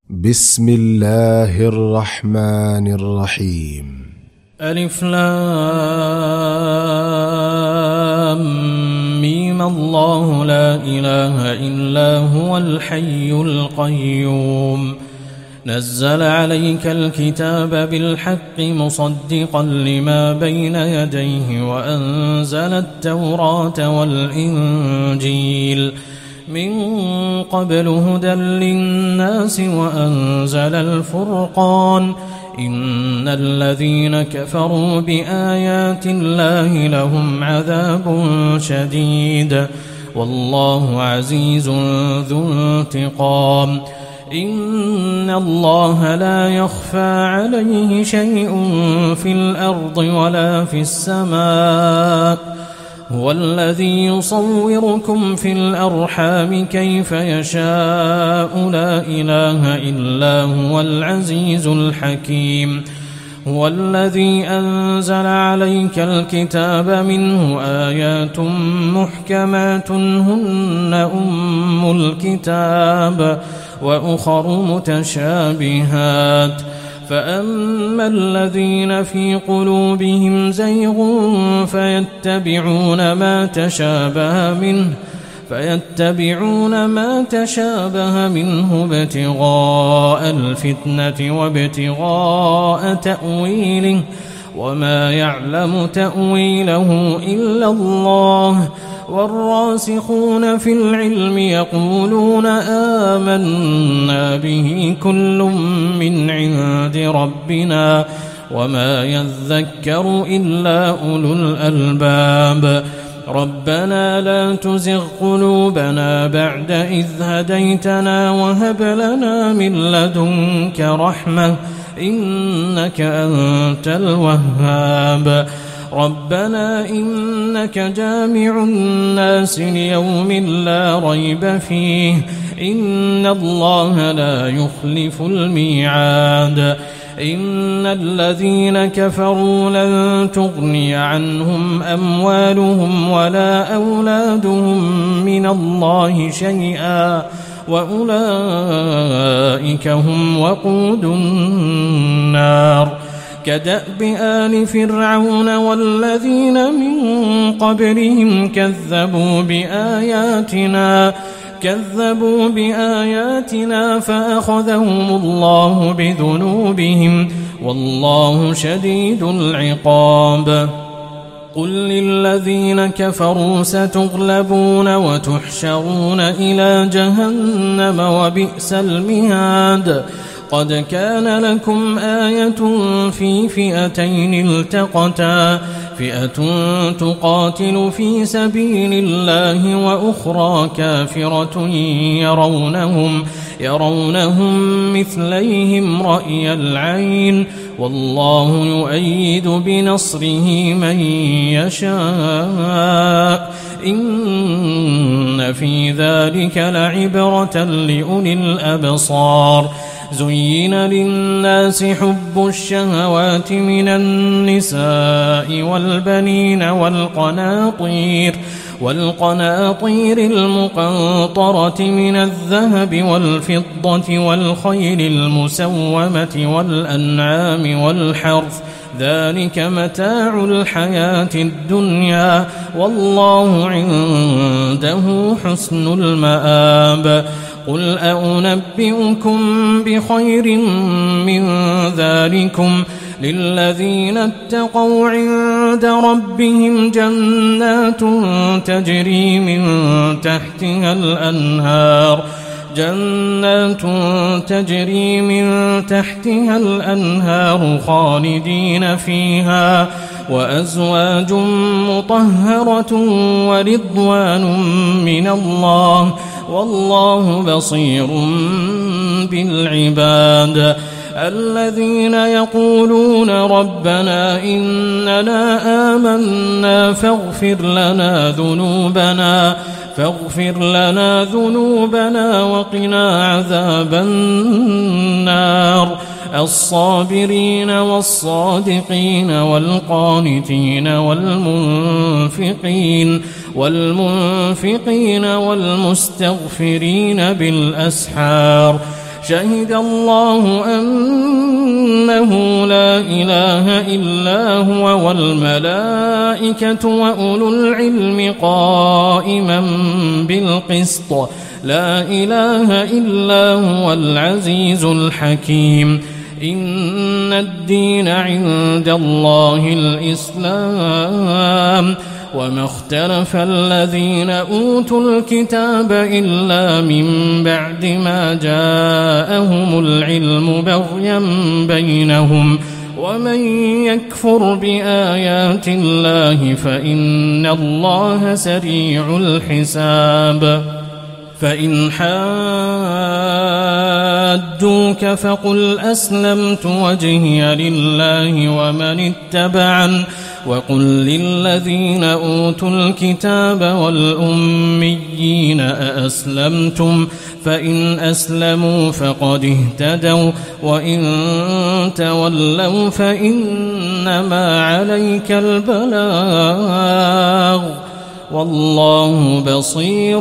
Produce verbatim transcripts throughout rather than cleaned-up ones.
بسم الله الرحمن الرحيم. ألف لام ميم. الله لا إله إلا هو الحي القيوم. نزل عليك الكتاب بالحق مصدقا لما بين يديه وأنزل التوراة والإنجيل من قبل هدى للناس وأنزل الفرقان. إن الذين كفروا بآيات الله لهم عذاب شديد والله عزيز ذو انتقام. إن الله لا يخفى عليه شيء في الأرض ولا في السماء. هو الذي يصوركم في الأرحام كيف يشاء لا إله إلا هو العزيز الحكيم. هو الذي أنزل عليك الكتاب منه آيات محكمات هن أم الكتاب وأخر متشابهات. فأما الذين في قلوبهم زيغ فيتبعون ما تشابه منه فيتبعون ما تشابه منه ابتغاء الفتنة وابتغاء تأويله وما يعلم تأويله إلا الله. والراسخون في العلم يقولون آمنا به كل من عند ربنا وما يذكر إلا أولو الألباب. ربنا لا تزغ قلوبنا بعد إذ هديتنا وهب لنا من لدنك رحمة إنك أنت الوهاب. ربنا إنك جامع الناس ليوم لا ريب فيه إن الله لا يخلف الميعاد. إن الذين كفروا لن تغني عنهم أموالهم ولا أولادهم من الله شيئا وأولئك هم وقود النار. كدأب آل فرعون والذين من قبلهم كذبوا بآياتنا كذبوا بآياتنا فأخذهم الله بذنوبهم والله شديد العقاب. قل للذين كفروا ستغلبون وتحشرون إلى جهنم وبئس المهاد. قد كان لكم آية في فئتين التقتا فئة تقاتل في سبيل الله وأخرى كافرة يرونهم يرونهم مثليهم رأي العين والله يؤيد بنصره من يشاء. إن في ذلك لعبرة لأولي الأبصار. زين للناس حب الشهوات من النساء والبنين والقناطير والقناطير المقنطرة من الذهب والفضة والخيل المسومة والأنعام والحرث ذلك متاع الحياة الدنيا والله عنده حسن المآب. قل أنبئكم بخير من ذلكم للذين اتقوا عند ربهم جنات تجري من تحتها الأنهار جنات تجري من تحتها الأنهار خالدين فيها وأزواج مطهرة ورضوان من الله والله بصير بالعباد. الذين يقولون ربنا إننا آمنا فاغفر لنا ذنوبنا فاغفر لنا ذنوبنا وقنا عذاب النار. الصابرين والصادقين والقانتين والمنفقين والمنفقين والمستغفرين بالأسحار شهد الله أنه لا إله إلا هو والملائكة وأولو العلم قائما بالقسط لا إله إلا هو العزيز الحكيم إن الدين عند الله الإسلام وما اختلف الذين أوتوا الكتاب إلا من بعد ما جاءهم العلم بغيا بينهم ومن يكفر بآيات الله فإن الله سريع الحساب فإن حاجوك فقل أسلمت وجهي لله ومن اتبعن وقل للذين أوتوا الكتاب والأميين أأسلمتم فإن أسلموا فقد اهتدوا وإن تولوا فإنما عليك البلاغ والله بصير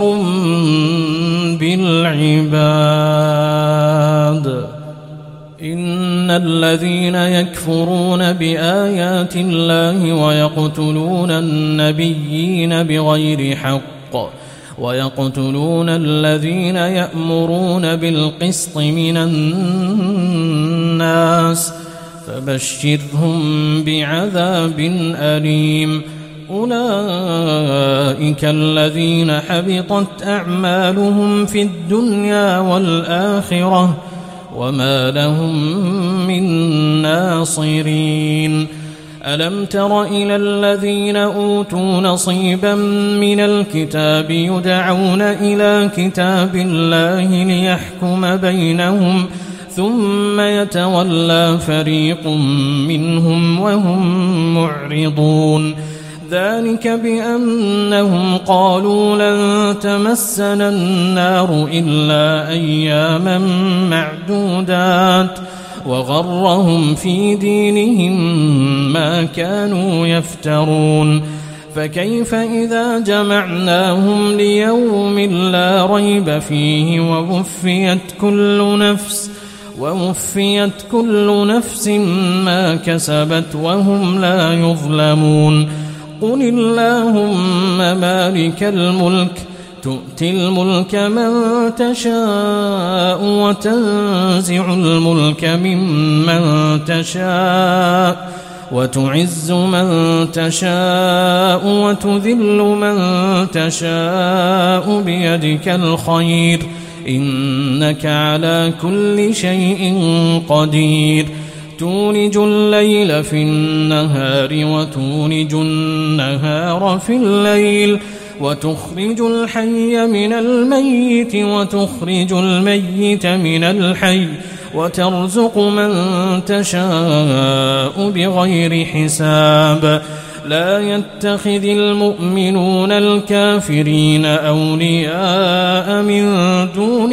بالعباد إن الذين يكفرون بآيات الله ويقتلون النبيين بغير حق ويقتلون الذين يأمرون بالقسط من الناس فبشرهم بعذاب أليم أولئك الذين حبطت أعمالهم في الدنيا والآخرة وما لهم من ناصرين ألم تر إلى الذين أوتوا نصيبا من الكتاب يدعون إلى كتاب الله ليحكم بينهم ثم يتولى فريق منهم وهم معرضون ذلك بأنهم قالوا لن تمسنا النار إلا أياما معدودات وغرهم في دينهم ما كانوا يفترون فكيف إذا جمعناهم ليوم لا ريب فيه ووفيت كل نفس ووفيت كل نفس ما كسبت وهم لا يظلمون قل اللهم مالك الملك تؤتي الملك من تشاء وتنزع الملك ممن تشاء وتعز من تشاء وتذل من تشاء بيدك الخير إنك على كل شيء قدير تولج الليل في النهار وتولج النهار في الليل وتخرج الحي من الميت وتخرج الميت من الحي وترزق من تشاء بغير حساب لا يتخذ المؤمنون الكافرين أولياء من دون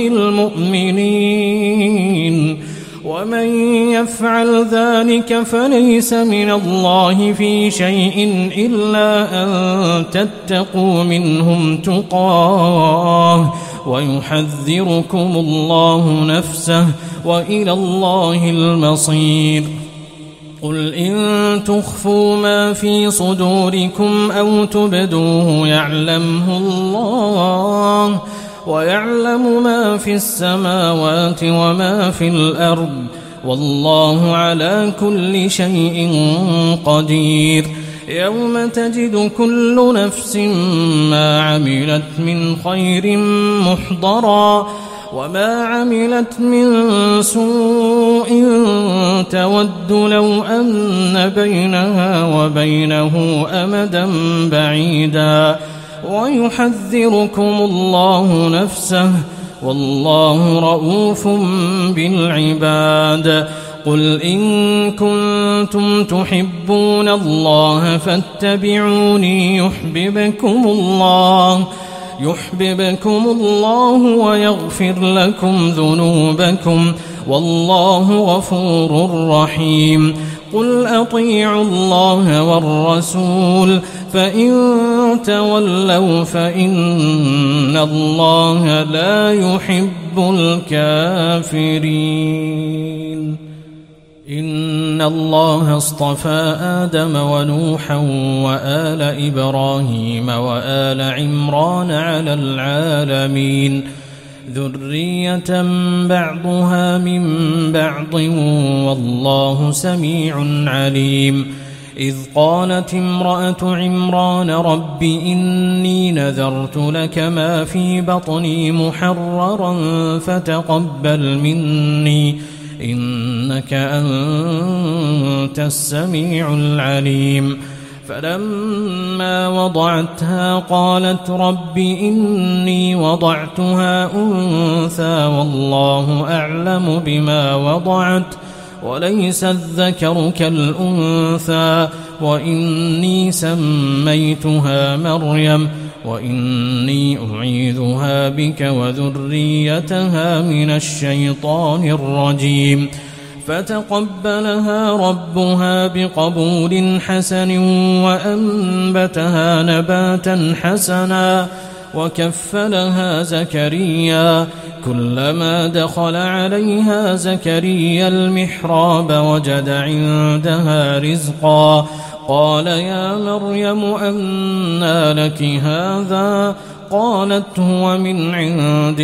المؤمنين ومن يفعل ذلك فليس من الله في شيء إلا أن تتقوا منهم تقاه ويحذركم الله نفسه وإلى الله المصير قل إن تخفوا ما في صدوركم أو تبدوه يعلمه الله ويعلم ما في السماوات وما في الأرض والله على كل شيء قدير يوم تجد كل نفس ما عملت من خير محضرا وما عملت من سوء تود لو أن بينها وبينه أمدا بعيدا ويحذركم الله نفسه والله رؤوف بالعباد قل إن كنتم تحبون الله فاتبعوني يحببكم الله يحببكم الله ويغفر لكم ذنوبكم والله غفور رحيم. قل أطيعوا الله والرسول فإن تولوا فإن الله لا يحب الكافرين. إن الله اصطفى آدم ونوحا وآل إبراهيم وآل عمران على العالمين ذرية بعضها من بعض والله سميع عليم. إذ قالت امرأة عمران رب إني نذرت لك ما في بطني محررا فتقبل مني إنك أنت السميع العليم. فلما وضعتها قالت رب إني وضعتها أنثى والله أعلم بما وضعت وليس الذكر كالأنثى وإني سميتها مريم وإني أعيذها بك وذريتها من الشيطان الرجيم. فتقبلها ربها بقبول حسن وأنبتها نباتا حسنا وكفلها زكريا. كلما دخل عليها زكريا المحراب وجد عندها رزقا قال يا مريم أنى لك هذا قالت هو من عند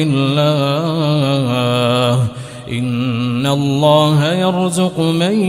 الله إن الله يرزق من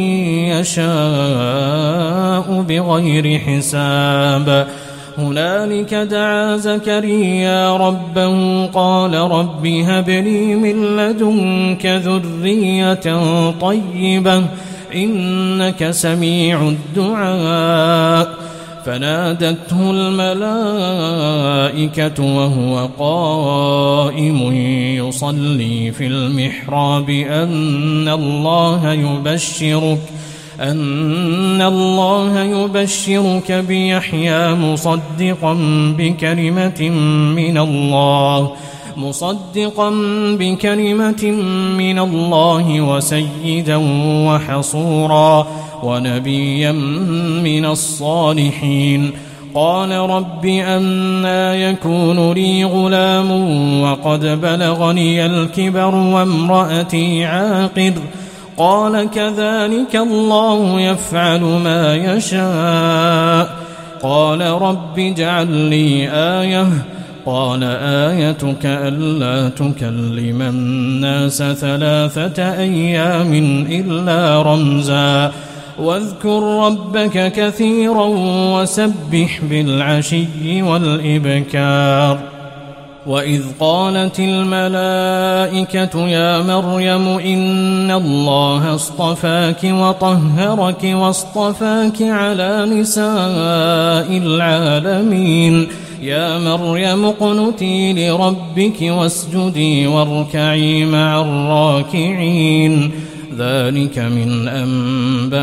يشاء بغير حساب. هنالك دعا زكريا ربه قال رب هب لي من لدنك ذرية طيبة إنك سميع الدعاء. فنادته الملائكة وهو قائم يصلي في المحراب أن الله يبشرك أن الله يبشرك بيحيى مصدقا بكلمة من الله مصدقا بكلمة من الله وسيدا وحصورا ونبيا من الصالحين. قال رب أنى يكون لي غلام وقد بلغني الكبر وامرأتي عاقر قال كذلك الله يفعل ما يشاء. قال رب اجعل لي آية قال آيتك ألا تكلم الناس ثلاثة أيام إلا رمزا واذكر ربك كثيرا وسبح بالعشي والإبكار. وإذ قالت الملائكة يا مريم إن الله اصطفاك وطهرك واصطفاك على نساء العالمين يا مريم اقنتي لربك واسجدي واركعي مع الراكعين. ذلك من أنباء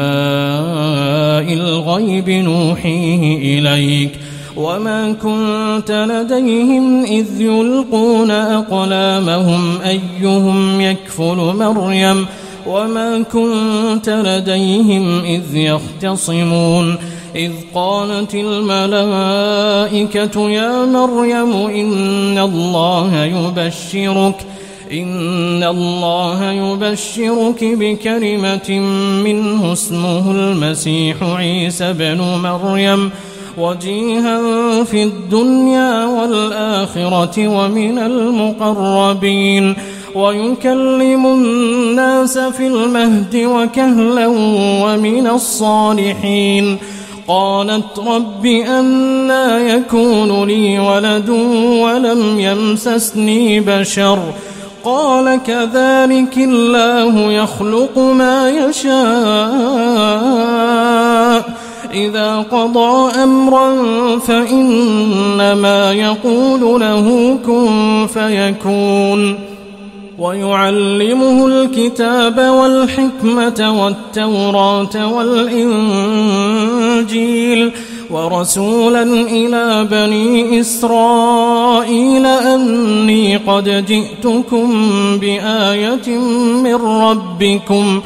الغيب نوحيه إليك وما كنت لديهم إذ يلقون أقلامهم أيهم يكفل مريم وما كنت لديهم إذ يختصمون. إذ قالت الملائكة يا مريم إن الله يبشرك إن الله يبشرك بكلمة منه اسمه المسيح عيسى بن مريم وجيها في الدنيا والآخرة ومن المقربين ويكلم الناس في المهد وكهلا ومن الصالحين. قالت رب أنى يكون لي ولد ولم يمسسني بشر قال كذلك الله يخلق ما يشاء إذا قضى أمرا فإنما يقول له كن فيكون. ويعلمه الكتاب والحكمة والتوراة والإنجيل ورسولا إلى بني إسرائيل أني قد جئتكم بآية من ربكم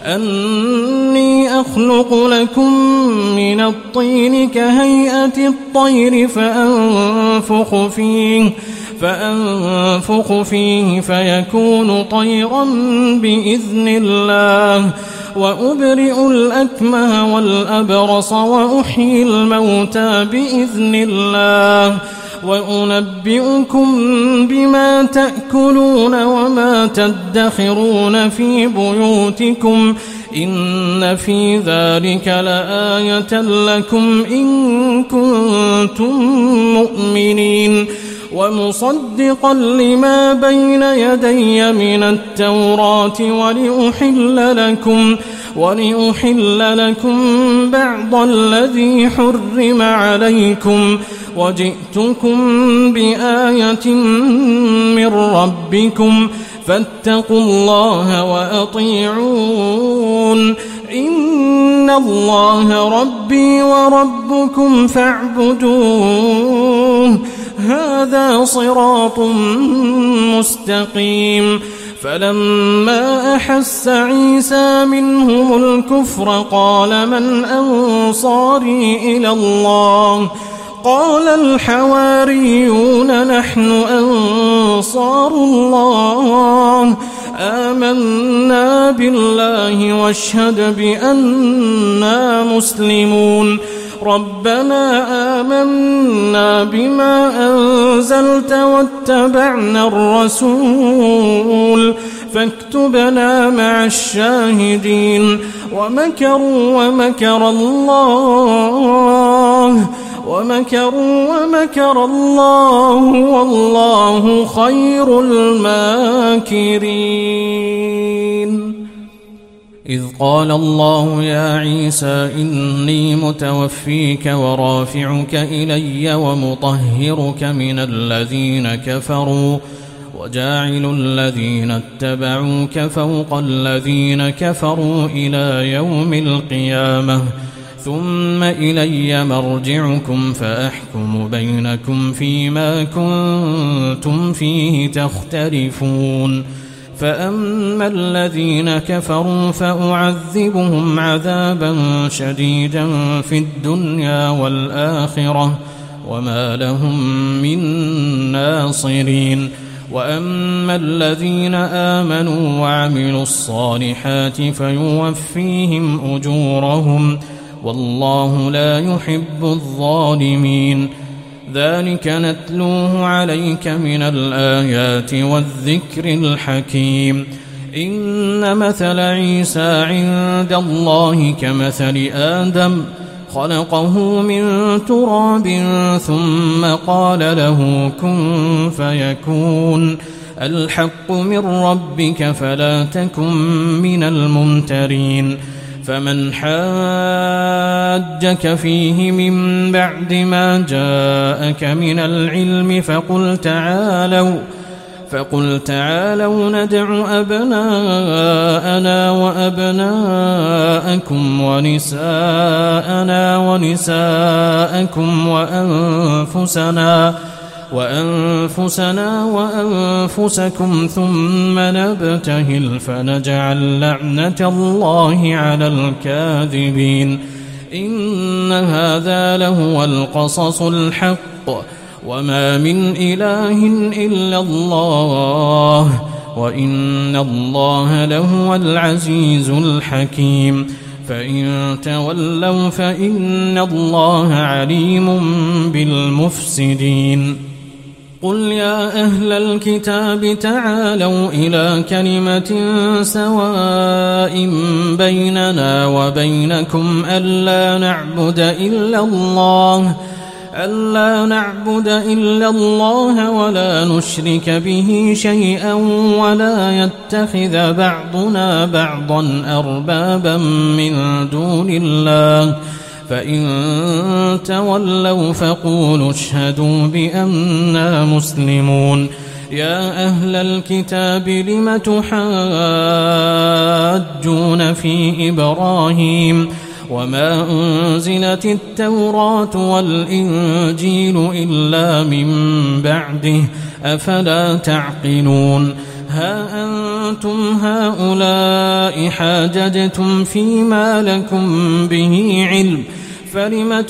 أني أخلق لكم من الطين كهيئة الطير فأنفخ فيه فأنفخ فيه فيكون طيرا بإذن الله وأبرئ الأكمه والأبرص وأحيي الموتى بإذن الله وأنبئكم بما تأكلون وما تدخرون في بيوتكم إن في ذلك لآية لكم إن كنتم مؤمنين ومصدقا لما بين يدي من التوراة ولأحل لكم ولأحل لكم بعض الذي حرم عليكم وجئتكم بآية من ربكم فاتقوا الله وأطيعون إن الله ربي وربكم فاعبدوه هذا صراط مستقيم فلما أحس عيسى منهم الكفر قال من أنصاري إلى الله قال الحواريون نحن أنصار الله آمنا بالله واشهد بأننا مسلمون ربنا آمنا بما أنزلت واتبعنا الرسول فاكتبنا مع الشاهدين ومكروا ومكر الله ومكروا ومكر الله والله خير الماكرين إذ قال الله يا عيسى إني متوفيك ورافعك إلي ومطهرك من الذين كفروا وجاعل الذين اتبعوك فوق الذين كفروا إلى يوم القيامة ثم إلي مرجعكم فأحكم بينكم فيما كنتم فيه تختلفون فأما الذين كفروا فأعذبهم عذابا شديدا في الدنيا والآخرة وما لهم من ناصرين وأما الذين آمنوا وعملوا الصالحات فيوفيهم أجورهم والله لا يحب الظالمين ذلك نتلوه عليك من الآيات والذكر الحكيم إن مثل عيسى عند الله كمثل آدم خلقه من تراب ثم قال له كن فيكون الحق من ربك فلا تكن من الممترين فمن حاجك فيه من بعد ما جاءك من العلم فقل تعالوا فقل تعالوا ندع أبناءنا وأبناءكم ونساءنا ونساءكم وأنفسنا وأنفسنا وأنفسكم ثم نبتهل فنجعل لعنة الله على الكاذبين إن هذا لهو القصص الحق وما من إله إلا الله وإن الله لهو العزيز الحكيم فإن تولوا فإن الله عليم بالمفسدين قل يا أهل الكتاب تعالوا إلى كلمة سواء بيننا وبينكم ألا نعبد إلا الله ألا نعبد إلا الله ولا نشرك به شيئا ولا يتخذ بعضنا بعضا أربابا من دون الله فإن تولوا فقولوا اشهدوا بأننا مسلمون يا أهل الكتاب لم تحاجون في إبراهيم وما أنزلت التوراة والإنجيل إلا من بعده أفلا تعقلون ها أنتم هؤلاء حاججتم فيما لكم به علم فلم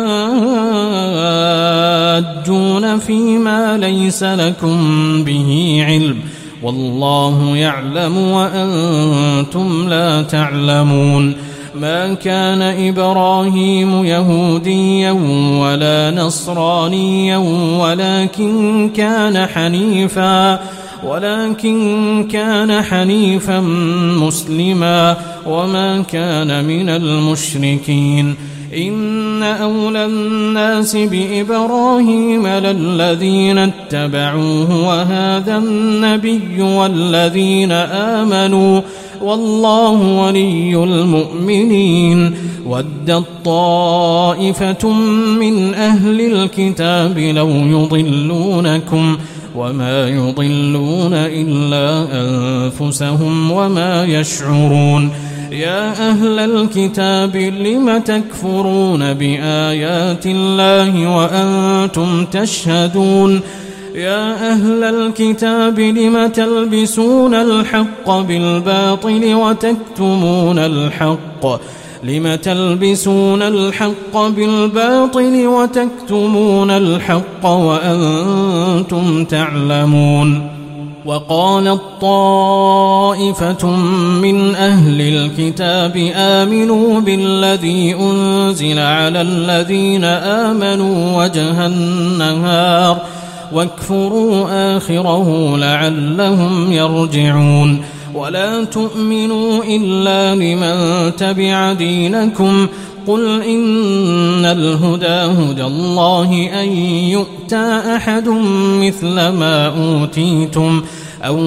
تحاجون فيما ليس لكم به علم والله يعلم وأنتم لا تعلمون ما كان إبراهيم يهوديا ولا نصرانيا ولكن كان حنيفا ولكن كان حنيفا مسلما وما كان من المشركين إن أولى الناس بإبراهيم للذين اتبعوه وهذا النبي والذين آمنوا والله ولي المؤمنين ودت طائفة من أهل الكتاب لو يضلونكم وما يضلون إلا أنفسهم وما يشعرون يا أهل الكتاب لم تكفرون بآيات الله وأنتم تشهدون يا أهل الكتاب لم تلبسون الحق بالباطل وتكتمون الحق لم تلبسون الحق بالباطل وتكتمون الحق وأنتم تعلمون وقالت طائفة من أهل الكتاب آمنوا بالذي أنزل على الذين آمنوا وجه النهار واكفروا آخره لعلهم يرجعون ولا تؤمنوا إلا لمن تبع دينكم قل إن الهدى هدى الله أن يؤتى أحد مثل ما أوتيتم أو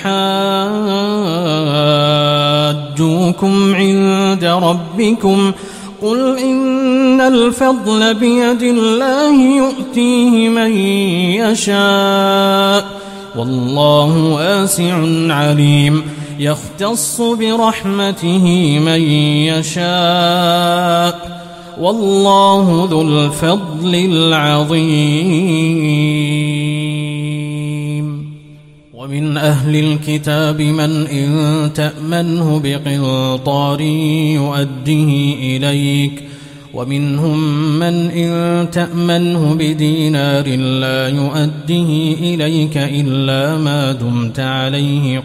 يحاجوكم عند ربكم قل إن الفضل بيد الله يؤتيه من يشاء والله واسع عليم يختص برحمته من يشاء والله ذو الفضل العظيم ومن أهل الكتاب من إن تأمنه بقنطار يؤديه إليك ومنهم من إن تأمنه بدينار لا يؤديه إليك إلا ما دمت عليه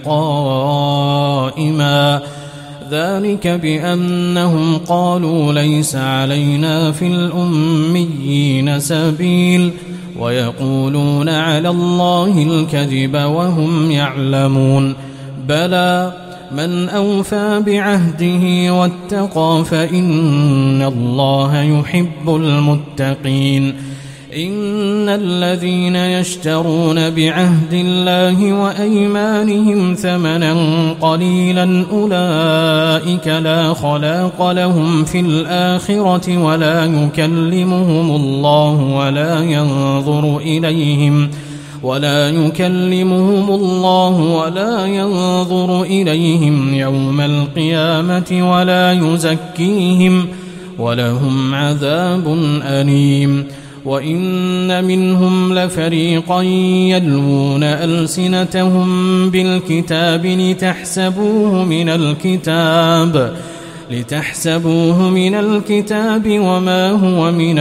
قائما ذلك بأنهم قالوا ليس علينا في الأميين سبيل ويقولون على الله الكذب وهم يعلمون بلى من أوفى بعهده واتقى فإن الله يحب المتقين إن الذين يشترون بعهد الله وأيمانهم ثمنا قليلا أولئك لا خلاق لهم في الآخرة ولا يكلمهم الله ولا ينظر إليهم ولا يكلمهم الله ولا ينظر إليهم يوم القيامة ولا يزكيهم ولهم عذاب أليم وإن منهم لفريقا يلوون ألسنتهم بالكتاب لتحسبوه من الكتاب لتحسبوه من الكتاب وما هو من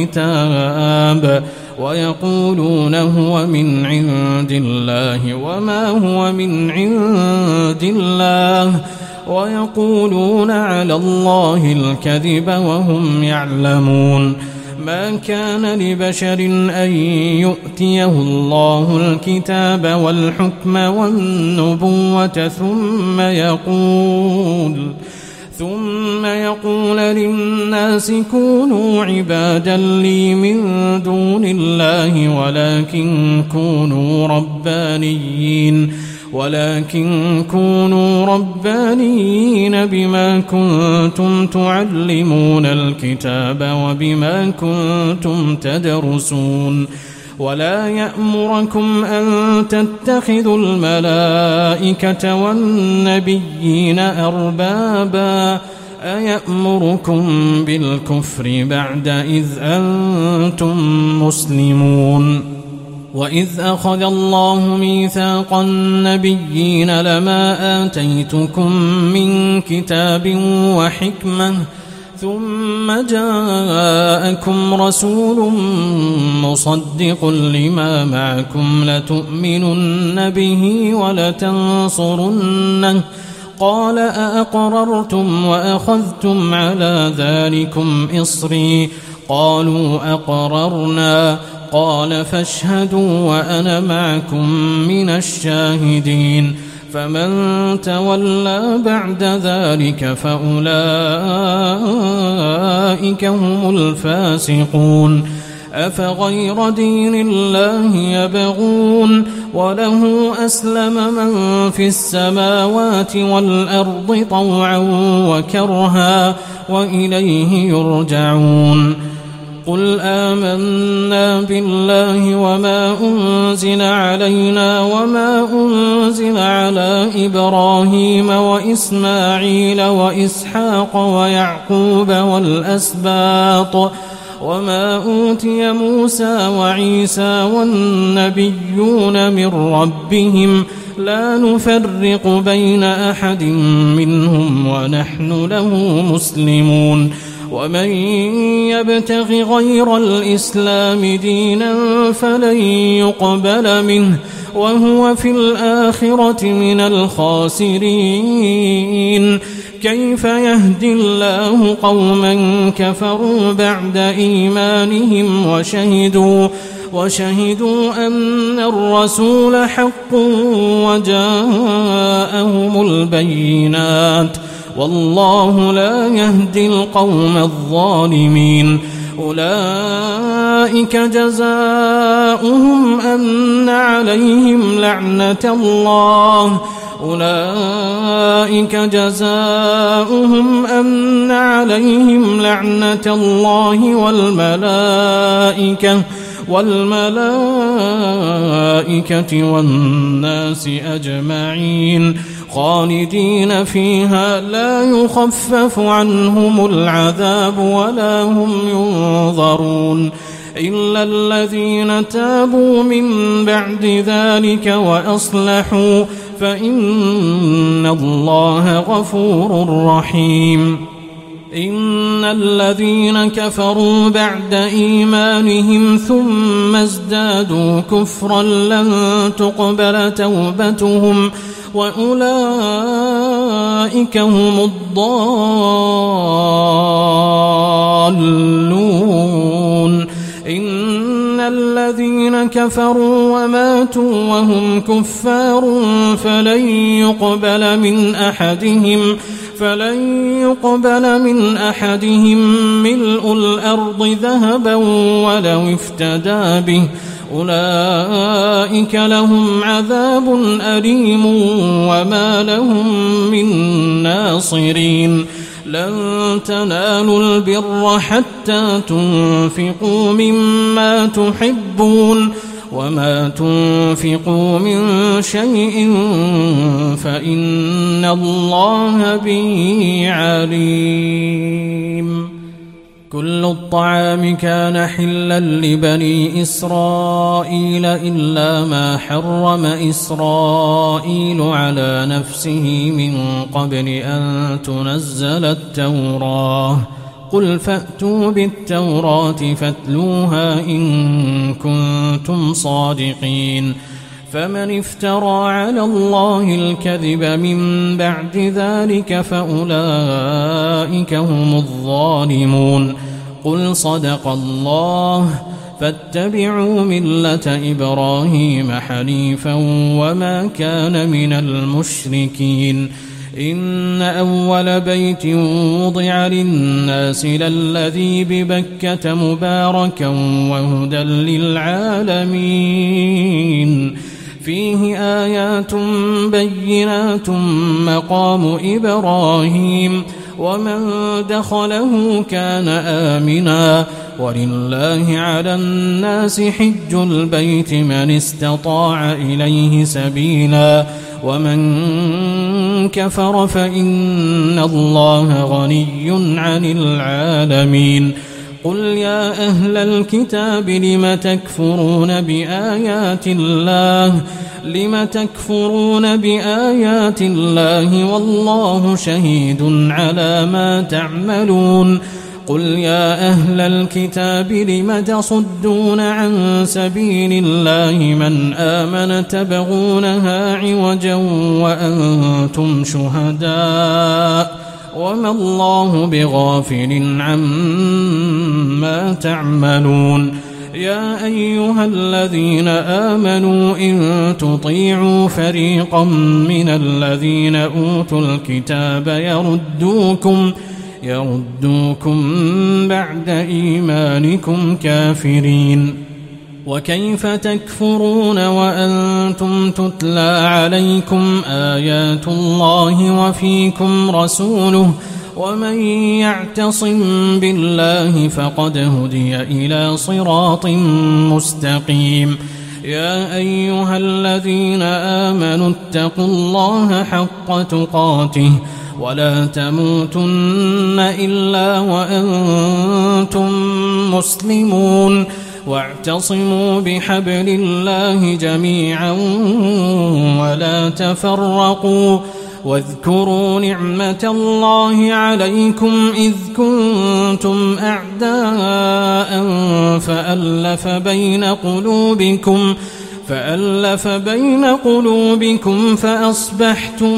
الكتاب ويقولون هو من عند الله وما هو من عند الله ويقولون على الله الكذب وهم يعلمون ما كان لبشر أن يؤتيه الله الكتاب والحكم والنبوة ثم يقول ثم يقول للناس كونوا عبادا لي من دون الله ولكن كونوا ربانيين ولكن كونوا ربانيين بما كنتم تعلمون الكتاب وبما كنتم تدرسون ولا يأمركم أن تتخذوا الملائكة والنبيين أربابا أيأمركم بالكفر بعد إذ أنتم مسلمون وإذ أخذ الله ميثاق النبيين لما آتيتكم من كتاب وحكمة ثم جاءكم رسول مصدق لما معكم لتؤمنن به ولتنصرنه قال أأقررتم وأخذتم على ذلكم إصري قالوا أقررنا قال فاشهدوا وأنا معكم من الشاهدين فمن تولى بعد ذلك فأولئك هم الفاسقون أفغير دين الله يبغون وله أسلم من في السماوات والأرض طوعا وكرها وإليه يرجعون قل آمنا بالله وما أنزل علينا وما أنزل على إبراهيم وإسماعيل وإسحاق ويعقوب والأسباط وما أوتي موسى وعيسى والنبيون من ربهم لا نفرق بين أحد منهم ونحن له مسلمون ومن يبتغ غير الإسلام دينا فلن يقبل منه وهو في الآخرة من الخاسرين كيف يهدي الله قوما كفروا بعد إيمانهم وشهدوا وشهدوا أن الرسول حق وجاءهم البينات والله لا يهدي القوم الظالمين أولئك جزاؤهم أن عليهم لعنة الله أولئك جزاؤهم أن عليهم لعنة الله والملائكة والملائكة والناس أجمعين خالدين فيها لا يخفف عنهم العذاب ولا هم ينظرون إلا الذين تابوا من بعد ذلك وأصلحوا فإن الله غفور رحيم إن الذين كفروا بعد إيمانهم ثم ازدادوا كفرا لن تقبل توبتهم وأولئك هم الضالون إن الذين كفروا وماتوا وهم كفار فلن يقبل من أحدهم فلن يقبل من أحدهم ملء الأرض ذهبا ولو افتدى به أولئك لهم عذاب أليم وما لهم من ناصرين لن تنالوا البر حتى تنفقوا مما تحبون وما تنفقوا من شيء فإن الله به عليم كل الطعام كان حلا لبني إسرائيل إلا ما حرم إسرائيل على نفسه من قبل أن تنزل التوراة قل فأتوا بالتوراة فاتلوها إن كنتم صادقين فمن افترى على الله الكذب من بعد ذلك فأولئك هم الظالمون قل صدق الله فاتبعوا ملة إبراهيم حنيفا وما كان من المشركين إن أول بيت وضع للناس للذي ببكة مباركا وهدى للعالمين فيه آيات بينات مقام إبراهيم ومن دخله كان آمنا ولله على الناس حج البيت من استطاع إليه سبيلا ومن كفر فإن الله غني عن العالمين قل يا أهل الكتاب لم تكفرون بآيات الله لم تكفرون بآيات الله والله شهيد على ما تعملون قل يا أهل الكتاب لم تصدون عن سبيل الله من آمن تبغونها عوجا وأنتم شهداء وما الله بغافل عما تعملون يا أيها الذين آمنوا إن تطيعوا فريقا من الذين أوتوا الكتاب يردوكم يردوكم بعد إيمانكم كافرين وكيف تكفرون وأنتم تتلى عليكم آيات الله وفيكم رسوله ومن يعتصم بالله فقد هدي إلى صراط مستقيم يا أيها الذين آمنوا اتقوا الله حق تقاته ولا تموتن إلا وأنتم مسلمون واعتصموا بحبل الله جميعا ولا تفرقوا واذكروا نعمة الله عليكم إذ كنتم أعداء فألف بين قلوبكم فألف بين قلوبكم فأصبحتم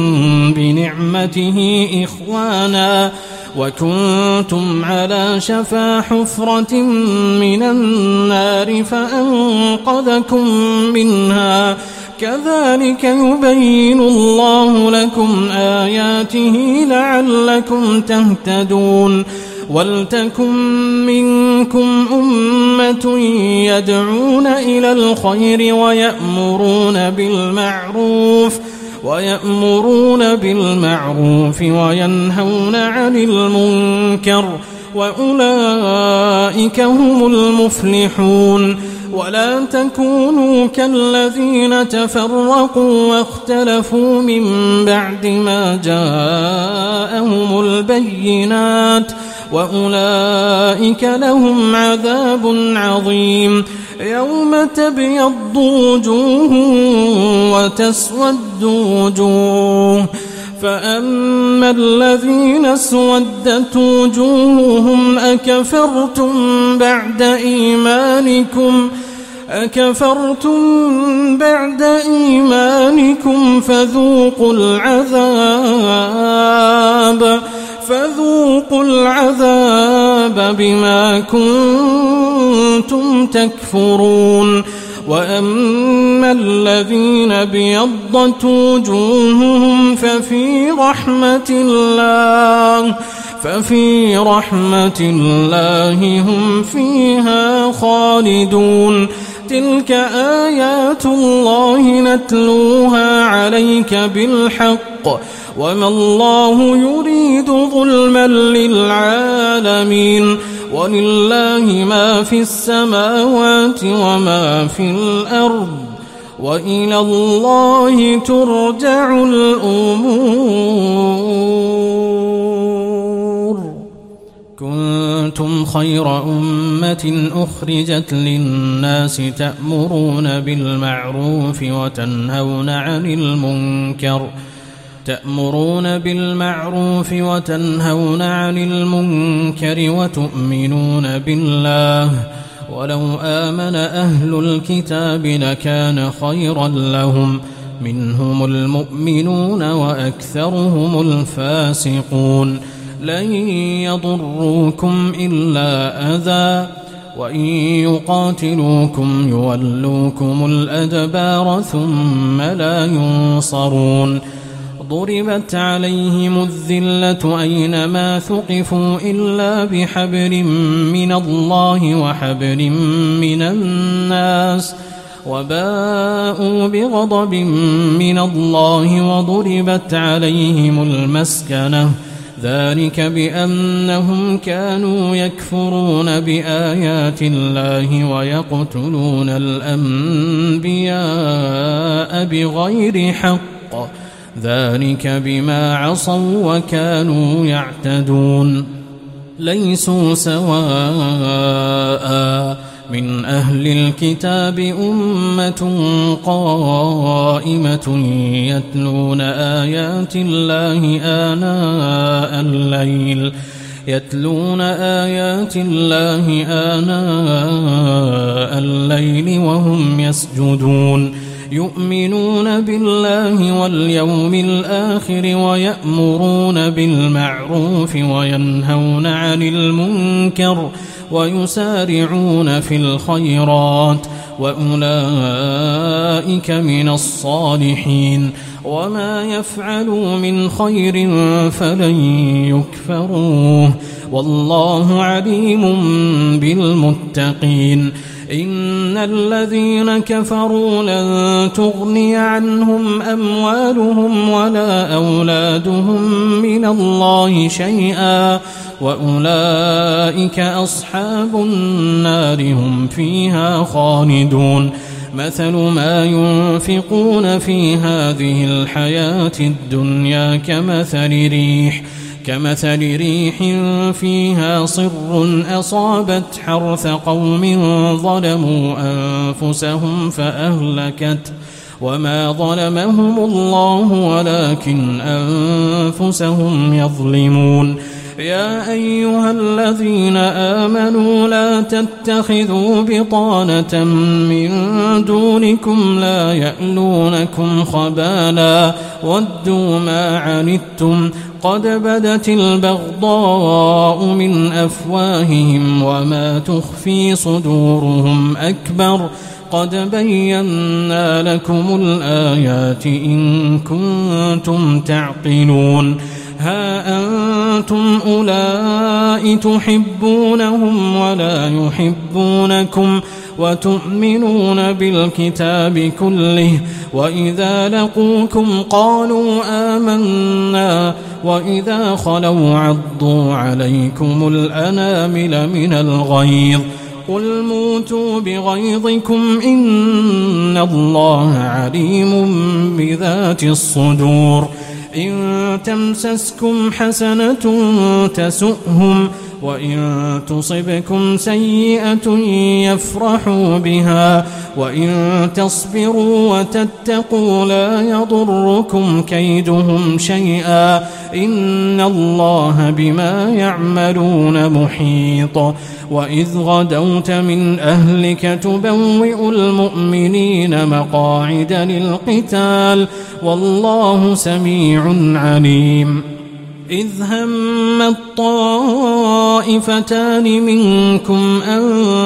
بنعمته إخوانا وكنتم على شفا حفرة من النار فأنقذكم منها كذلك يبين الله لكم آياته لعلكم تهتدون ولتكن منكم أمة يدعون إلى الخير ويأمرون بالمعروف ويأمرون بالمعروف وينهون عن المنكر وأولئك هم المفلحون ولا تكونوا كالذين تفرقوا واختلفوا من بعد ما جاءهم البينات وأولئك لهم عذاب عظيم يوم تبيض وجوه وتسود وجوه فأما الذين اسودت وجوههم أكفرتم بعد إيمانكم أكفرتم بعد إيمانكم فذوقوا العذاب فذوقوا العذاب بما كنتم تكفرون وأما الذين ابيضت وجوههم ففي رحمة الله ففي رحمة الله هم فيها خالدون تلك آيات الله نتلوها عليك بالحق وما الله يريد ظلما للعالمين ولله ما في السماوات وما في الأرض وإلى الله ترجع الأمور كنتم خير أمة أخرجت للناس تأمرون بالمعروف وتنهون عن المنكر تأمرون بالمعروف وتنهون عن المنكر وتؤمنون بالله ولو آمن أهل الكتاب لكان خيرا لهم منهم المؤمنون وأكثرهم الفاسقون لن يضروكم إلا أذى وإن يقاتلوكم يولوكم الأدبار ثم لا ينصرون ضربت عليهم الذلة أينما ثقفوا إلا بحبل من الله وحبل من الناس وباءوا بغضب من الله وضربت عليهم المسكنة ذلك بأنهم كانوا يكفرون بآيات الله ويقتلون الأنبياء بغير حق ذلك بما عصوا وكانوا يعتدون ليسوا سواء من أهل الكتاب أمة قائمة يتلون آيات الله آناء الليل يتلون آيات الله آناء الليل وهم يسجدون يؤمنون بالله واليوم الآخر ويأمرون بالمعروف وينهون عن المنكر ويسارعون في الخيرات وأولئك من الصالحين وما يفعلوا من خير فلن يكفروه والله عليم بالمتقين إن الذين كفروا لن تغني عنهم أموالهم ولا أولادهم من الله شيئا وأولئك أصحاب النار هم فيها خالدون مثل ما ينفقون في هذه الحياة الدنيا كمثل ريح كمثل ريح فيها صر أصابت حرث قوم ظلموا أنفسهم فأهلكت وما ظلمهم الله ولكن أنفسهم يظلمون يا أيها الذين آمنوا لا تتخذوا بطانة من دونكم لا يألونكم خبالا ودوا ما عنتم قد بدت البغضاء من أفواههم وما تخفي صدورهم أكبر قد بينا لكم الآيات إن كنتم تعقلون ها أنتم أولئك تحبونهم ولا يحبونكم وتؤمنون بالكتاب كله وإذا لقوكم قالوا آمنا وإذا خلوا عضوا عليكم الأنامل من الغيظ قل موتوا بغيظكم إن الله عليم بذات الصدور إن تمسسكم حسنة تسؤهم وإن تصبكم سيئة يفرحوا بها وإن تصبروا وتتقوا لا يضركم كيدهم شيئا إن الله بما يعملون محيط وإذ غدوت من أهلك تبوئ المؤمنين مقاعد للقتال والله سميع عليم إذ هم الطائفتان منكم أن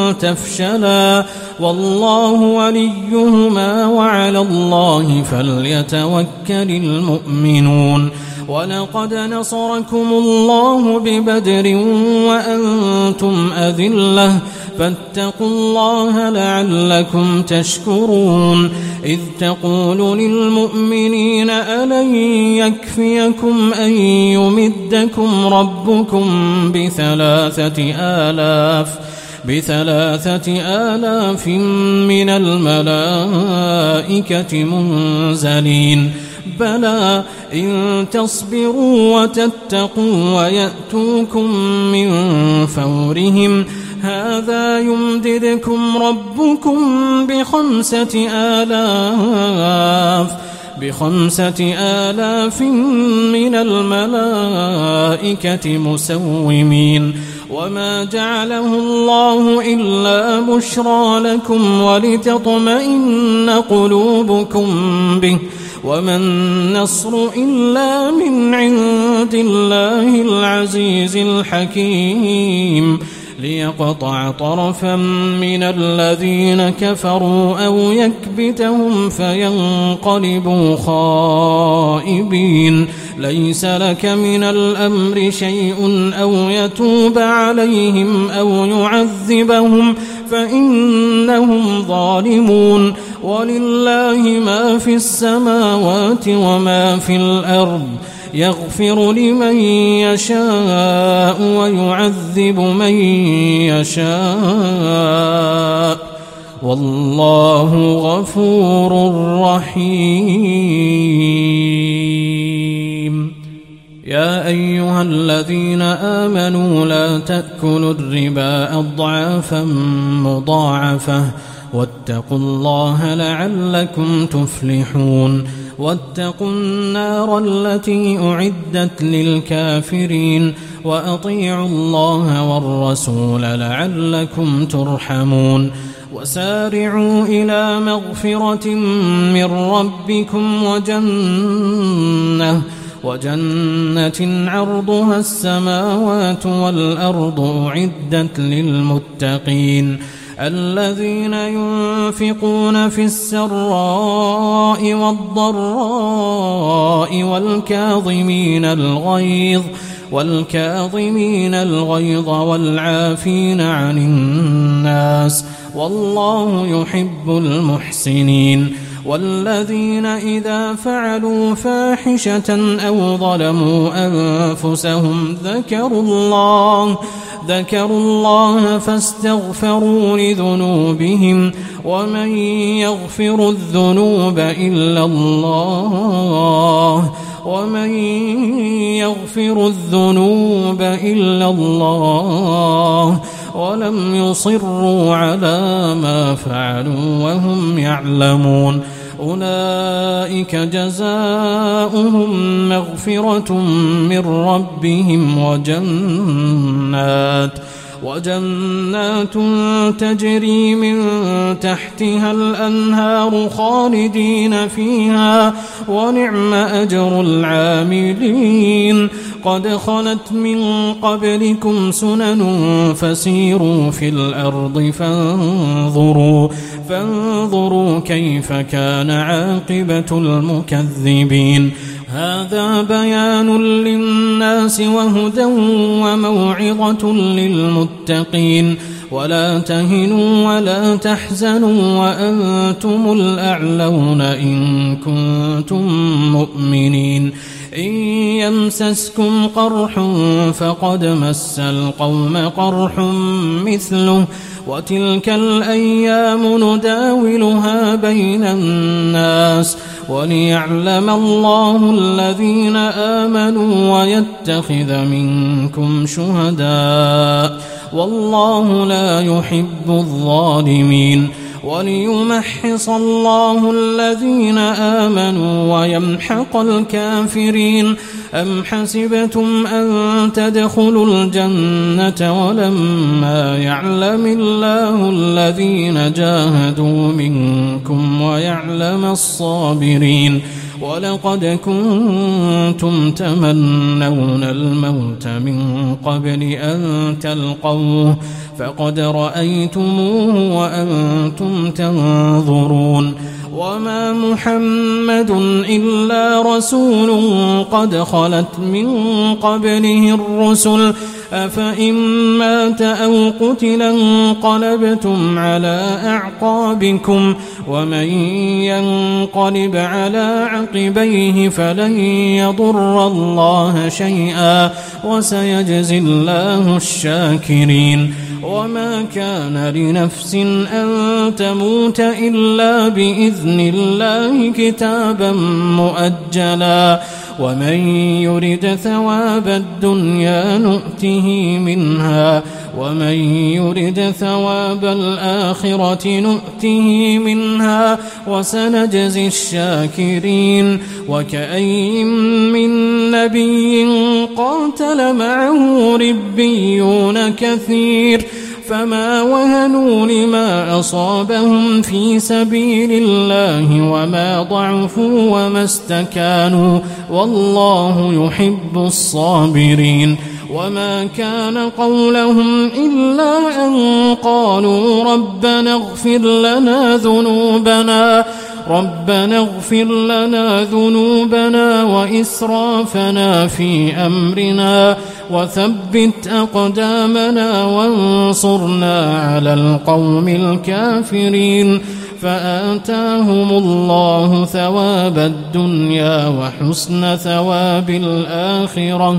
تفشلا والله وليهما وعلى الله فليتوكل المؤمنون ولقد نصركم الله ببدر وأنتم أذلة فاتقوا الله لعلكم تشكرون إذ تقول للمؤمنين ألن يكفيكم أن يمدكم ربكم بثلاثة آلاف بثلاثة آلاف من الملائكة منزلين بلى إن تصبروا وتتقوا ويأتوكم من فورهم هذا يمددكم ربكم بخمسة آلاف بخمسة آلاف من الملائكة مسومين وما جعله الله إلا بشرى لكم ولتطمئن قلوبكم به وما النصر إلا من عند الله العزيز الحكيم ليقطع طرفا من الذين كفروا أو يكبتهم فينقلبوا خائبين ليس لك من الأمر شيء أو يتوب عليهم أو يعذبهم فإنهم ظالمون ولله ما في السماوات وما في الأرض يغفر لمن يشاء ويعذب من يشاء والله غفور رحيم. يا أيها الذين آمنوا لا تأكلوا الربا أضعافا مضاعفة واتقوا الله لعلكم تفلحون واتقوا النار التي أعدت للكافرين وأطيعوا الله والرسول لعلكم ترحمون وسارعوا إلى مغفرة من ربكم وجنة وجنة عرضها السماوات والأرض أعدت للمتقين الذين ينفقون في السراء والضراء والكاظمين الغيظ والكاظمين الغيظ والعافين عن الناس والله يحب المحسنين والذين إذا فعلوا فاحشة أو ظلموا أنفسهم ذكروا الله ذكروا الله فاستغفروا لذنوبهم ومن يغفر الذنوب إلا الله ومن يغفر الذنوب إلا الله ولم يصروا على ما فعلوا وهم يعلمون أولئك جزاؤهم مغفرة من ربهم وجنات وجنات تجري من تحتها الأنهار خالدين فيها ونعم أجر العاملين قد خلت من قبلكم سنن فسيروا في الأرض فانظروا فانظروا كيف كان عاقبة المكذبين هذا بيان للناس وهدى وموعظة للمتقين ولا تهنوا ولا تحزنوا وأنتم الأعلون إن كنتم مؤمنين إن يمسسكم قرح فقد مس القوم قرح مثله وتلك الأيام نداولها بين الناس وليعلم الله الذين آمنوا ويتخذ منكم شهداء والله لا يحب الظالمين وليمحص الله الذين آمنوا ويمحق الكافرين أم حسبتم أن تدخلوا الجنة ولما يعلم الله الذين جاهدوا منكم ويعلم الصابرين ولقد كنتم تمنون الموت من قبل أن تلقوه فقد رأيتموه وأنتم تنظرون وما محمد إلا رسول قد خلت من قبله الرسل أفإن مات أو قتل انقلبتم على أعقابكم ومن ينقلب على عقبيه فلن يضر الله شيئا وسيجزي الله الشاكرين وما كان لنفس أن تموت إلا بإذن الله كتابا مؤجلا ومن يرد ثواب الدنيا نؤته منها ومن يرد ثواب الآخرة نؤته منها وسنجزي الشاكرين وكأين من نبي قاتل معه ربيون كثير فما وهنوا لما أصابهم في سبيل الله وما ضعفوا وما استكانوا والله يحب الصابرين وما كان قولهم إلا أن قالوا ربنا اغفر لنا ذنوبنا ربنا اغفر لنا ذنوبنا وإسرافنا في أمرنا وثبت أقدامنا وانصرنا على القوم الكافرين فآتاهم الله ثواب الدنيا وحسن ثواب الآخرة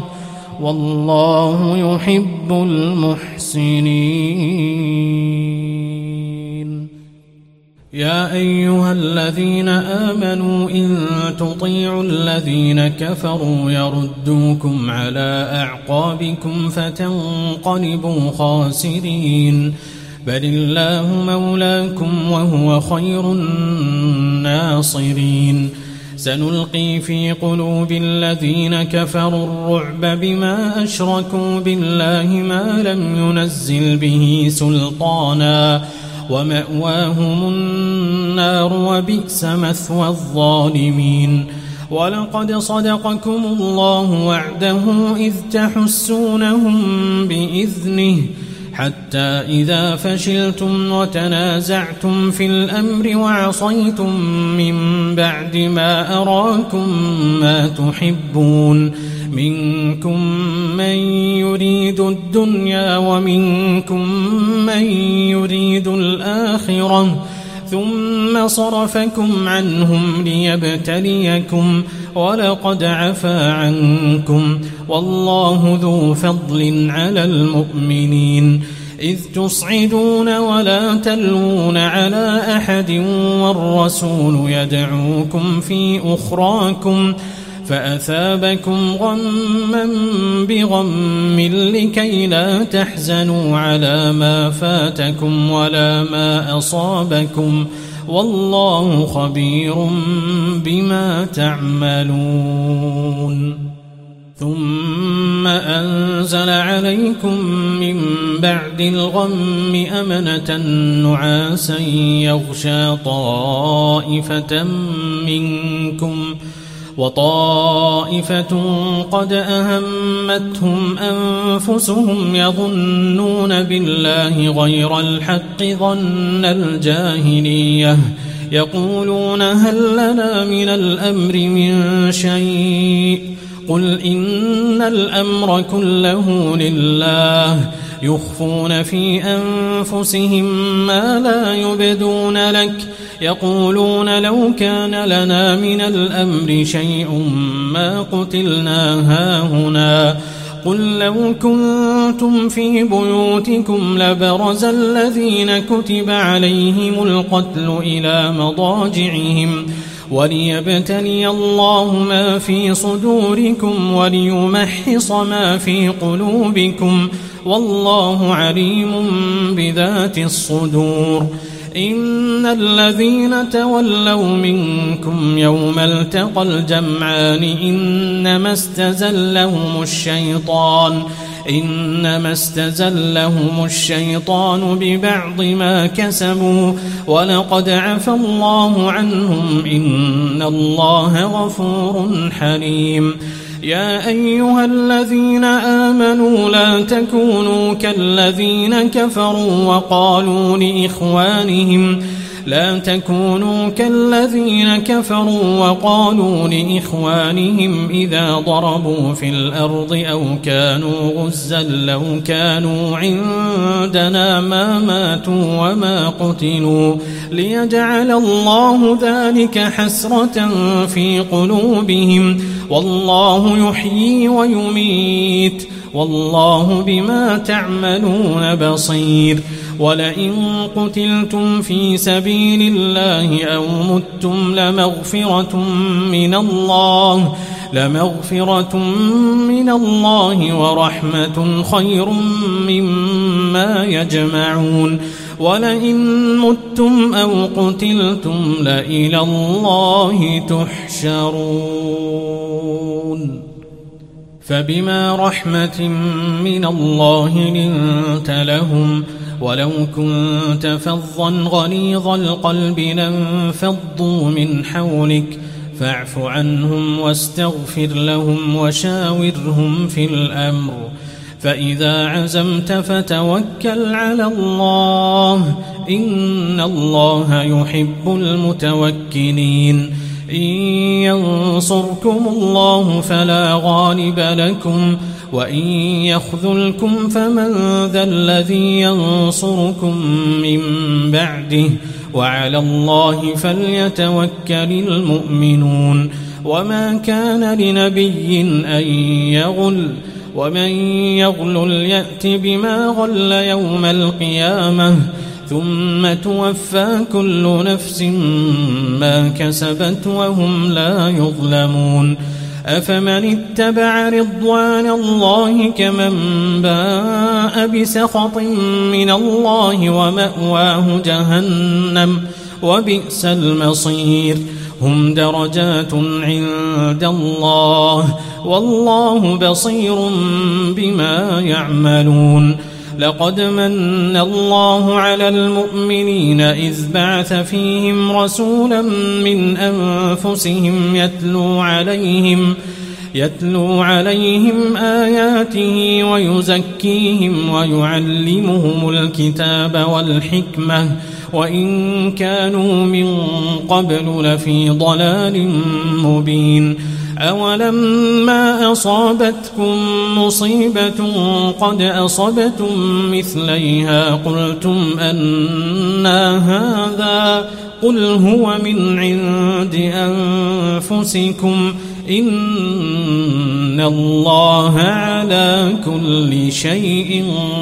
والله يحب المحسنين يا أيها الذين آمنوا إن تطيعوا الذين كفروا يردوكم على أعقابكم فتنقلبوا خاسرين بل الله مولاكم وهو خير الناصرين سنلقي في قلوب الذين كفروا الرعب بما أشركوا بالله ما لم ينزل به سلطانا ومأواهم النار وبئس مثوى الظالمين ولقد صدقكم الله وعده إذ تحسونهم بإذنه حتى إذا فشلتم وتنازعتم في الأمر وعصيتم من بعد ما أراكم ما تحبون منكم من يريد الدنيا ومنكم من يريد الآخرة ثم صرفكم عنهم ليبتليكم ولقد عفا عنكم والله ذو فضل على المؤمنين إذ تصعدون ولا تلوون على أحد والرسول يدعوكم في أخراكم فأثابكم غما بغم لكي لا تحزنوا على ما فاتكم ولا ما أصابكم والله خبير بما تعملون ثم أنزل عليكم من بعد الغم أمنة نعاسا يغشى طائفة منكم وطائفة قد أهمتهم أنفسهم يظنون بالله غير الحق ظن الجاهلية يقولون هل لنا من الأمر من شيء قل إن الأمر كله لله يخفون في أنفسهم ما لا يبدون لك يقولون لو كان لنا من الأمر شيء ما قتلنا هاهنا قل لو كنتم في بيوتكم لبرز الذين كتب عليهم القتل إلى مضاجعهم وليبتلي الله ما في صدوركم وليمحص ما في قلوبكم والله عليم بذات الصدور إن الذين تولوا منكم يوم التقى الجمعان إنما استزلهم الشيطان إنما استزلهم الشيطان ببعض ما كسبوا ولقد عفى الله عنهم إن الله غفور حليم يا أيها الذين آمنوا لا تكونوا كالذين كفروا وقالوا لإخوانهم لا تكونوا كالذين كفروا وقالوا لإخوانهم إذا ضربوا في الأرض أو كانوا غزا لو كانوا عندنا ما ماتوا وما قتلوا ليجعل الله ذلك حسرة في قلوبهم والله يحيي ويميت والله بما تعملون بصير ولئن قتلتم في سبيل الله أو متم لمغفرة من الله لمغفرة من الله ورحمة خير مما يجمعون ولئن متم أو قتلتم لإلى الله تحشرون فبما رحمة من الله لنت لهم ولو كنت فظا غليظ القلب لانفضوا من حولك فاعف عنهم واستغفر لهم وشاورهم في الأمر فإذا عزمت فتوكل على الله إن الله يحب المتوكلين إن ينصركم الله فلا غالب لكم وإن يخذلكم فمن ذا الذي ينصركم من بعده وعلى الله فليتوكل المؤمنون وما كان لنبي أن يغل ومن يغلل يأت بما غل يوم القيامة ثم توفى كل نفس ما كسبت وهم لا يظلمون أفمن اتبع رضوان الله كمن باء بسخط من الله ومأواه جهنم وبئس المصير هم درجات عند الله والله بصير بما يعملون لقد من الله على المؤمنين إذ بعث فيهم رسولا من أنفسهم يتلو عليهم يتلو عليهم آياته ويزكيهم ويعلمهم الكتاب والحكمة وإن كانوا من قبل لفي ضلال مبين أولما أصابتكم مصيبة قد أصبتم مثليها قلتم أنى هذا قل هو من عند أنفسكم إن الله على كل شيء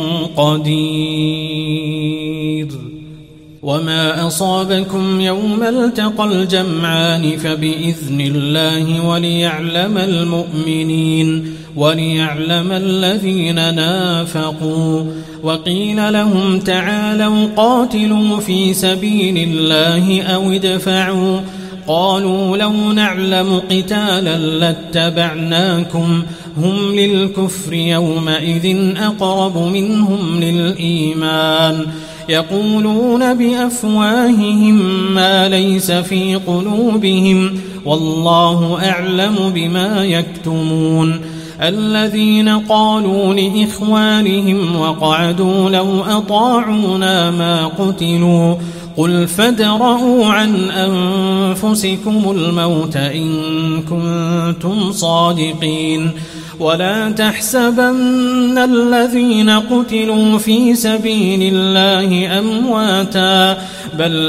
قدير وما أصابكم يوم التقى الجمعان فبإذن الله وليعلم المؤمنين وليعلم الذين نافقوا وقيل لهم تعالوا قاتلوا في سبيل الله أو ادفعوا قالوا لو نعلم قتالا لاتبعناكم هم للكفر يومئذ أقرب منهم للإيمان يقولون بأفواههم ما ليس في قلوبهم والله أعلم بما يكتمون الذين قالوا لإخوانهم وقعدوا لو أطاعونا ما قتلوا قل فادرءوا عن أنفسكم الموت إن كنتم صادقين ولا تحسبن الذين قتلوا في سبيل الله أمواتا بل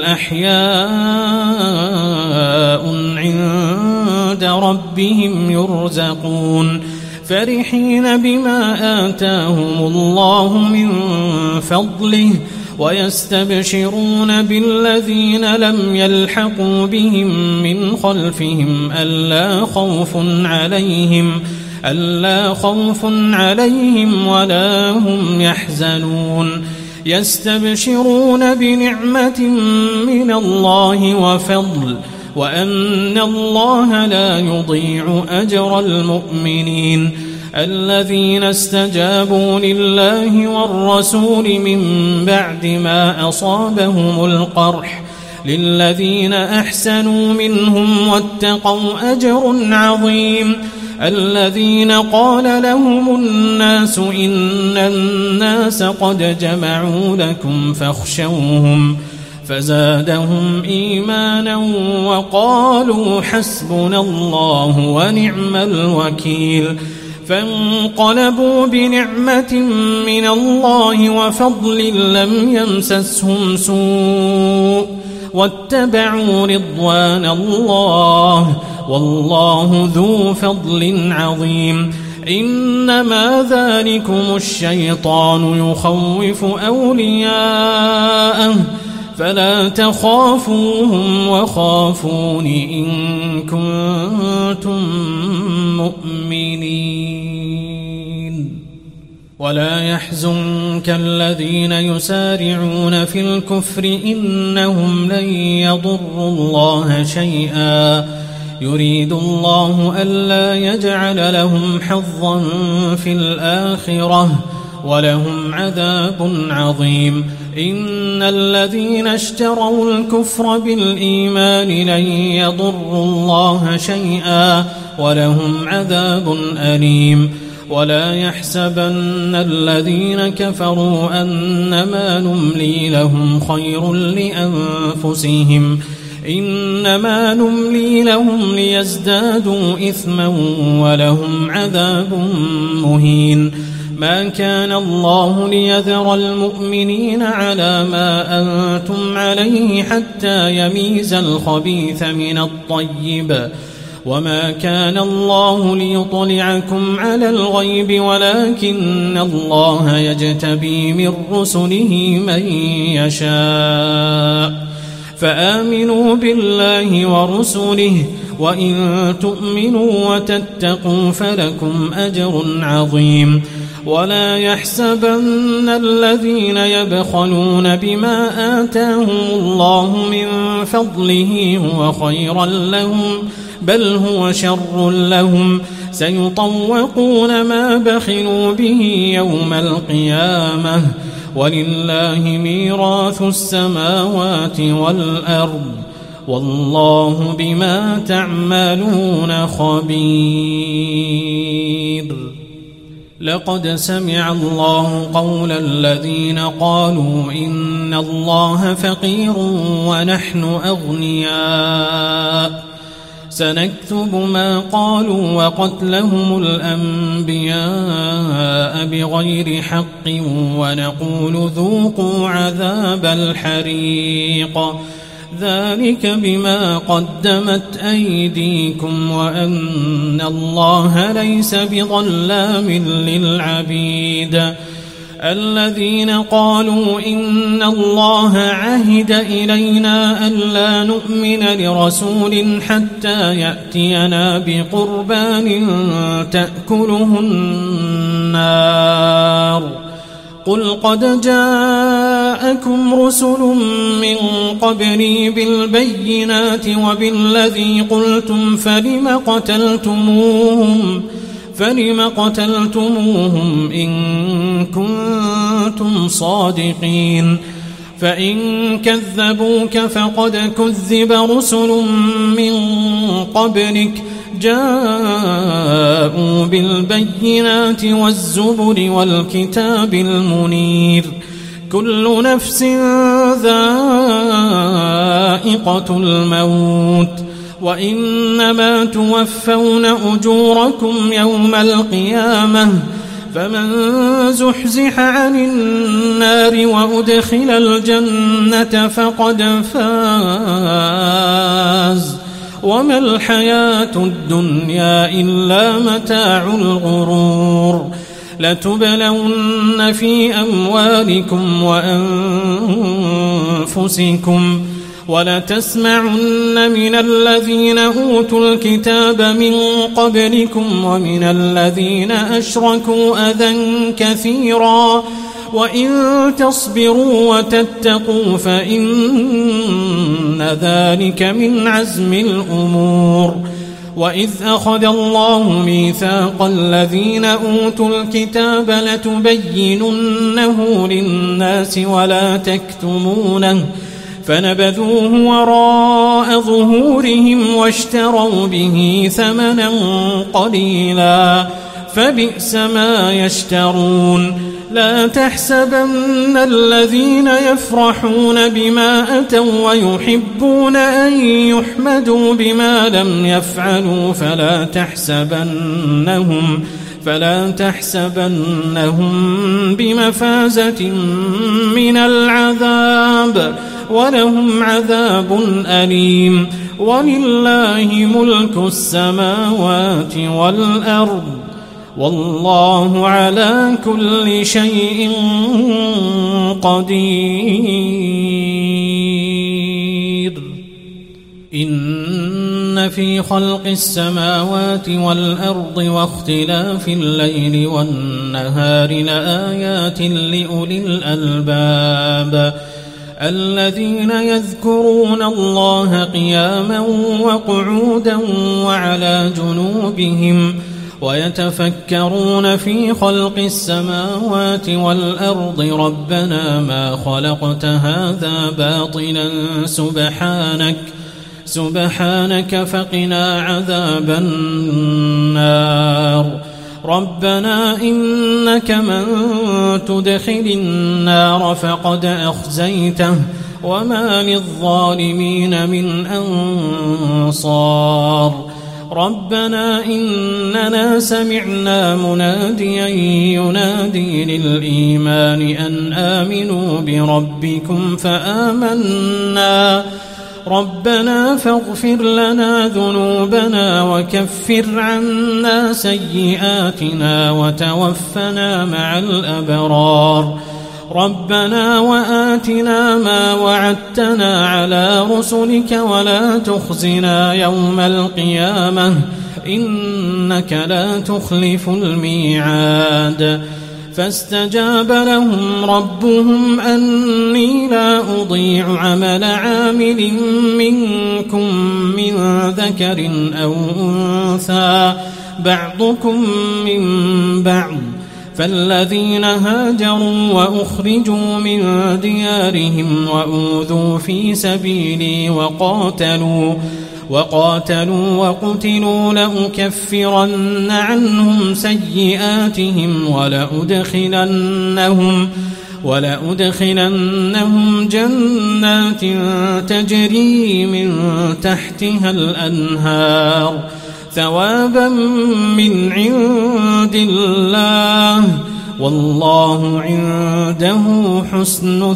أحياء عند ربهم يرزقون فرحين بما آتاهم الله من فضله ويستبشرون بالذين لم يلحقوا بهم من خلفهم ألا خوف عليهم ألا خوف عليهم ولا هم يحزنون يستبشرون بنعمة من الله وفضل وأن الله لا يضيع أجر المؤمنين الذين استجابوا لله والرسول من بعد ما أصابهم القرح للذين أحسنوا منهم واتقوا أجر عظيم الذين قال لهم الناس إن الناس قد جمعوا لكم فاخشوهم فزادهم إيمانا وقالوا حسبنا الله ونعم الوكيل فانقلبوا بنعمة من الله وفضل لم يمسسهم سوء واتبعوا رضوان الله والله ذو فضل عظيم إنما ذلكم الشيطان يخوف أولياءه فلا تخافوهم وخافون إن كنتم مؤمنين ولا يحزنك الذين يسارعون في الكفر إنهم لن يضروا الله شيئا يريد الله ألا يجعل لهم حظا في الآخرة ولهم عذاب عظيم إن الذين اشتروا الكفر بالإيمان لن يضروا الله شيئا ولهم عذاب أليم ولا يحسبن الذين كفروا أنما نملي لهم خير لأنفسهم إنما نملي لهم ليزدادوا إثما ولهم عذاب مهين ما كان الله ليذر المؤمنين على ما أنتم عليه حتى يميز الخبيث من الطيب وما كان الله ليطلعكم على الغيب ولكن الله يجتبي من رسله من يشاء فآمنوا بالله ورسله وإن تؤمنوا وتتقوا فلكم أجر عظيم ولا يحسبن الذين يبخلون بما آتاهم الله من فضله هو خيرا لهم بل هو شر لهم سيطوقون ما بخلوا به يوم القيامة ولله ميراث السماوات والأرض والله بما تعملون خبير. لقد سمع الله قول الذين قالوا إن الله فقير ونحن أغنياء سنكتب ما قالوا وقتلهم الأنبياء بغير حق ونقول ذوقوا عذاب الحريق ذلك بما قدمت أيديكم وأن الله ليس بظلام للعبيد. الذين قالوا إن الله عهد إلينا ألا نؤمن لرسول حتى يأتينا بقربان تأكله النار قل قد جاءكم رسل من قبلي بالبينات وبالذي قلتم فلم قتلتموهم فلم قتلتموهم إن كنتم صادقين فإن كذبوك فقد كذب رسل من قبلك جاءوا بالبينات والزبر والكتاب المنير كل نفس ذائقة الموت وإنما توفون أجوركم يوم القيامة فمن زحزح عن النار وأدخل الجنة فقد فاز وما الحياة الدنيا إلا متاع الغرور. لتبلون في أموالكم وأنفسكم ولتسمعن من الذين أوتوا الكتاب من قبلكم ومن الذين أشركوا أذى كثيرا وإن تصبروا وتتقوا فإن ذلك من عزم الأمور. وإذ أخذ الله ميثاق الذين أوتوا الكتاب لتبيننه للناس ولا تكتمونه فنبذوه وراء ظهورهم واشتروا به ثمنا قليلا فبئس ما يشترون. لا تحسبن الذين يفرحون بما أتوا ويحبون أن يحمدوا بما لم يفعلوا فلا تحسبنهم فلا تحسبنهم بمفازة من العذاب ولهم عذاب أليم. ولله ملك السماوات والأرض والله على كل شيء قدير. إن في خلق السماوات والأرض واختلاف الليل والنهار لآيات لأولي الألباب الذين يذكرون الله قياما وقعودا وعلى جنوبهم ويتفكرون في خلق السماوات والأرض ربنا ما خلقت هذا باطلا سبحانك سبحانك فقنا عذاب النار. ربنا إنك من تدخل النار فقد أخزيته وما للظالمين من أنصار. ربنا إننا سمعنا مناديا ينادي للإيمان أن آمنوا بربكم فآمنا ربنا فاغفر لنا ذنوبنا وكفر عنا سيئاتنا وتوفنا مع الأبرار ربنا وآتنا ما وعدتنا على رسلك ولا تخزنا يوم القيامة إنك لا تخلف الميعاد فاستجاب لهم ربهم أني لا أضيع عمل عامل منكم من ذكر أو أنثى بعضكم من بعض فالذين هاجروا وأخرجوا من ديارهم وأوذوا في سبيلي وقاتلوا وقاتلوا وقتلوا لأكفرن عنهم سيئاتهم ولأدخلنهم ولأدخلنهم جنات تجري من تحتها الأنهار ثوابا من عند الله والله عنده حسن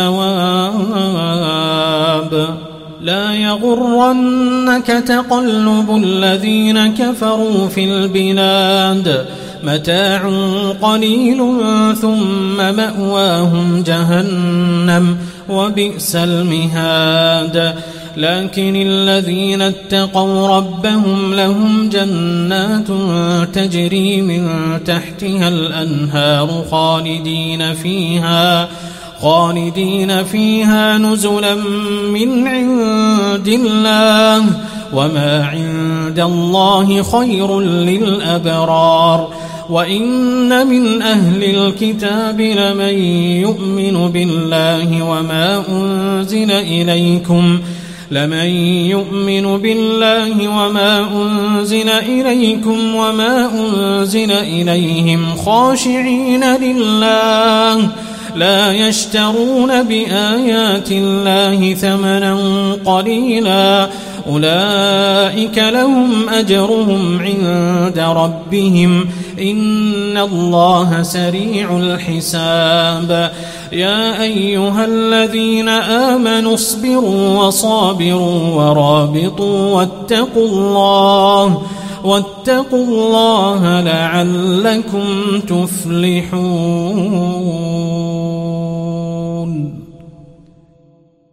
الثواب لا يغرنك تقلب الذين كفروا في البلاد متاع قليل ثم مأواهم جهنم وبئس المهاد لكن الذين اتقوا ربهم لهم جنات تجري من تحتها الأنهار خالدين فيها خالدين فيها نزلا من عند الله وما عند الله خير للأبرار وإن من أهل الكتاب لمن يؤمن بالله وما أنزل إليكم لمن يؤمن بالله وما أنزل إليكم وما أنزل إليهم خاشعين لله لا يشترون بآيات الله ثمنا قليلا أولئك لهم أجرهم عند ربهم إن الله سريع الحساب يا أيها الذين آمنوا اصبروا وصابروا ورابطوا واتقوا الله واتقوا الله لعلكم تفلحون.